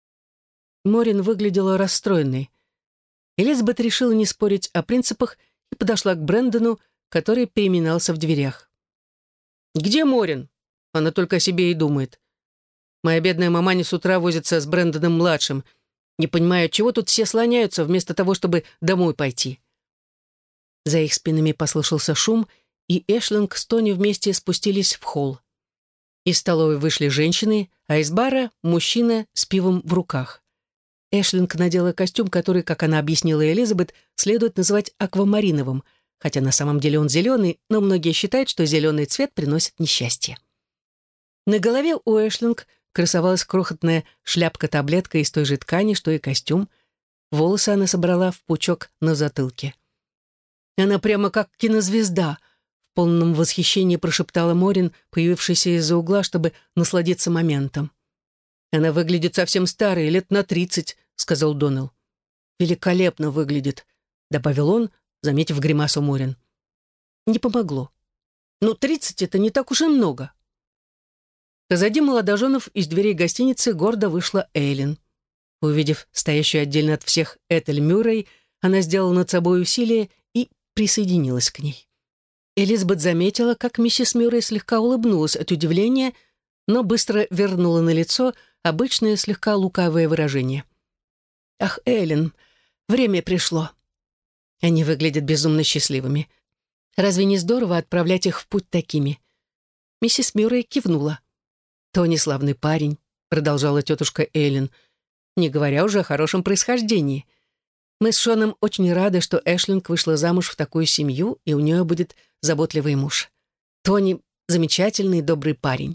Морин выглядела расстроенной. Элизабет решила не спорить о принципах и подошла к Брэндону, который переминался в дверях. «Где Морин? Она только о себе и думает. Моя бедная маманя с утра возится с Брэндоном-младшим. Не понимаю, чего тут все слоняются, вместо того, чтобы домой пойти». За их спинами послышался шум, и Эшлинг с Тони вместе спустились в холл. Из столовой вышли женщины, а из бара — мужчина с пивом в руках. Эшлинг надела костюм, который, как она объяснила Элизабет, следует называть аквамариновым, хотя на самом деле он зеленый, но многие считают, что зеленый цвет приносит несчастье. На голове у Эшлинг красовалась крохотная шляпка-таблетка из той же ткани, что и костюм. Волосы она собрала в пучок на затылке. «Она прямо как кинозвезда», — в полном восхищении прошептала Морин, появившаяся из-за угла, чтобы насладиться моментом. «Она выглядит совсем старой, лет на 30», — сказал Доннелл. «Великолепно выглядит», — добавил он, заметив гримасу Морин. Не помогло. «Ну, 30 — это не так уж и много». Позади молодоженов из дверей гостиницы гордо вышла Эйлин. Увидев стоящую отдельно от всех Этель Мюррей, она сделала над собой усилие и присоединилась к ней. Элизабет заметила, как миссис Мюррей слегка улыбнулась от удивления, но быстро вернула на лицо обычное слегка лукавое выражение. «Ах, Эллен, время пришло». Они выглядят безумно счастливыми. Разве не здорово отправлять их в путь такими? Миссис Мюррей кивнула. «Тони славный парень», — продолжала тетушка Эллен, не говоря уже о хорошем происхождении. «Мы с Шоном очень рады, что Эшлинг вышла замуж в такую семью, и у нее будет заботливый муж. Тони — замечательный, добрый парень».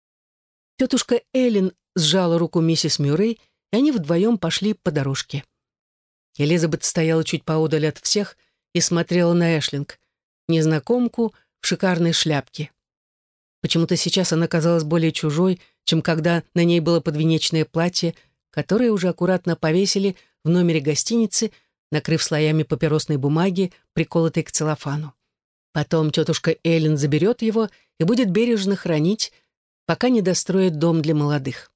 Тетушка Эллен сжала руку миссис Мюррей, и они вдвоем пошли по дорожке. Элизабет стояла чуть поодаль от всех и смотрела на Эшлинг, незнакомку в шикарной шляпке. Почему-то сейчас она казалась более чужой, чем когда на ней было подвенечное платье, которое уже аккуратно повесили в номере гостиницы, накрыв слоями папиросной бумаги, приколотой к целлофану. Потом тетушка Эллен заберет его и будет бережно хранить, пока не достроит дом для молодых.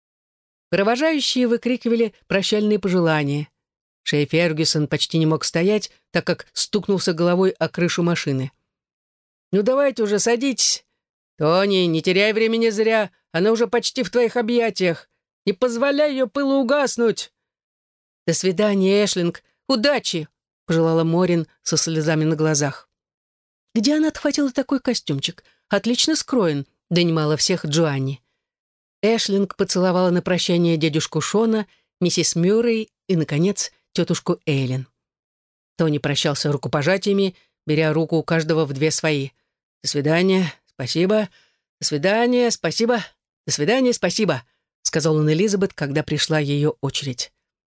Провожающие выкрикивали прощальные пожелания. Шей Фергюсон почти не мог стоять, так как стукнулся головой о крышу машины. «Ну давайте уже, садитесь. Тони, не теряй времени зря, она уже почти в твоих объятиях. Не позволяй ее пылу угаснуть». «До свидания, Эшлинг. Удачи!» — пожелала Морин со слезами на глазах. «Где она отхватила такой костюмчик? Отлично скроен», — донимала всех Джоанни. Эшлинг поцеловала на прощание дядюшку Шона, миссис Мюррей и, наконец, тетушку Эйлин. Тони прощался рукопожатиями, беря руку у каждого в две свои. «До свидания, спасибо. До свидания, спасибо. До свидания, спасибо», — сказал он Элизабет, когда пришла ее очередь.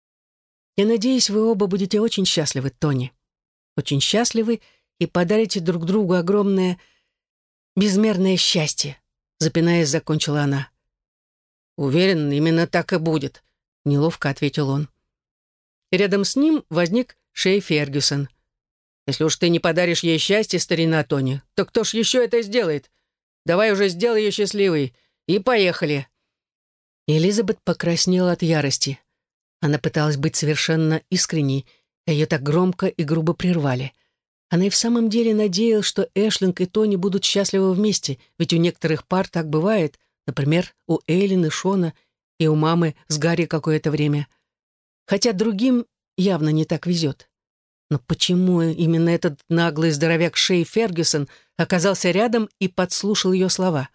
«Я надеюсь, вы оба будете очень счастливы, Тони. Очень счастливы и подарите друг другу огромное, безмерное счастье», — запинаясь, закончила она. «Уверен, именно так и будет», — неловко ответил он. И рядом с ним возник Шей Фергюсон. «Если уж ты не подаришь ей счастье, старина Тони, то кто ж еще это сделает? Давай уже сделай ее счастливой. И поехали». Элизабет покраснела от ярости. Она пыталась быть совершенно искренней, а ее так громко и грубо прервали. Она и в самом деле надеялась, что Эшлинг и Тони будут счастливы вместе, ведь у некоторых пар так бывает, например, у Эйлин и Шона, и у мамы с Гарри какое-то время. Хотя другим явно не так везет. Но почему именно этот наглый здоровяк Шей Фергюсон оказался рядом и подслушал ее слова?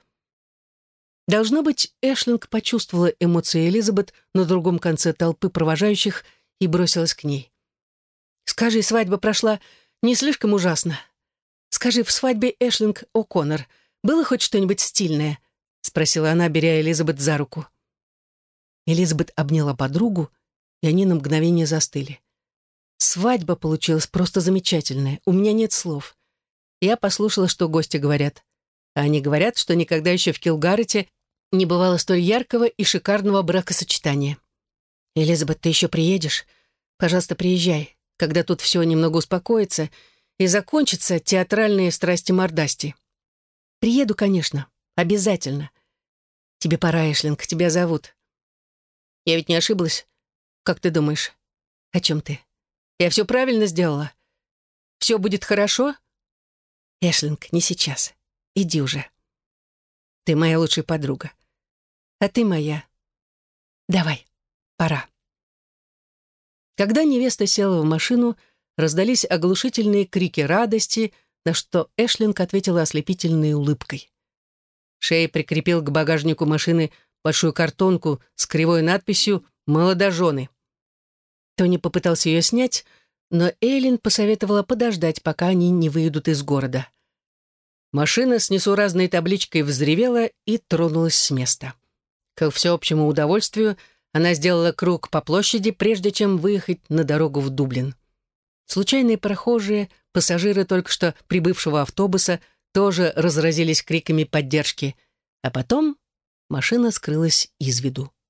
Должно быть, Эшлинг почувствовала эмоции Элизабет на другом конце толпы провожающих и бросилась к ней. «Скажи, свадьба прошла не слишком ужасно? Скажи, в свадьбе Эшлинг О'Коннор было хоть что-нибудь стильное?» — спросила она, беря Элизабет за руку. Элизабет обняла подругу, и они на мгновение застыли. «Свадьба получилась просто замечательная. У меня нет слов. Я послушала, что гости говорят. А они говорят, что никогда еще в Килгарете не бывало столь яркого и шикарного бракосочетания. Элизабет, ты еще приедешь? Пожалуйста, приезжай, когда тут все немного успокоится и закончатся театральные страсти-мордасти. Приеду, конечно, обязательно. Тебе пора, Эшлинг, тебя зовут. Я ведь не ошиблась? Как ты думаешь? О чем ты? Я все правильно сделала? Все будет хорошо? Эшлинг, не сейчас. Иди уже. Ты моя лучшая подруга. А ты моя. Давай, пора. Когда невеста села в машину, раздались оглушительные крики радости, на что Эшлинг ответила ослепительной улыбкой. Шей прикрепил к багажнику машины большую картонку с кривой надписью «Молодожены». Тони попытался ее снять, но Эйлин посоветовала подождать, пока они не выйдут из города. Машина с несуразной табличкой взревела и тронулась с места. К всеобщему удовольствию она сделала круг по площади, прежде чем выехать на дорогу в Дублин. Случайные прохожие, пассажиры только что прибывшего автобуса тоже разразились криками поддержки, а потом машина скрылась из виду.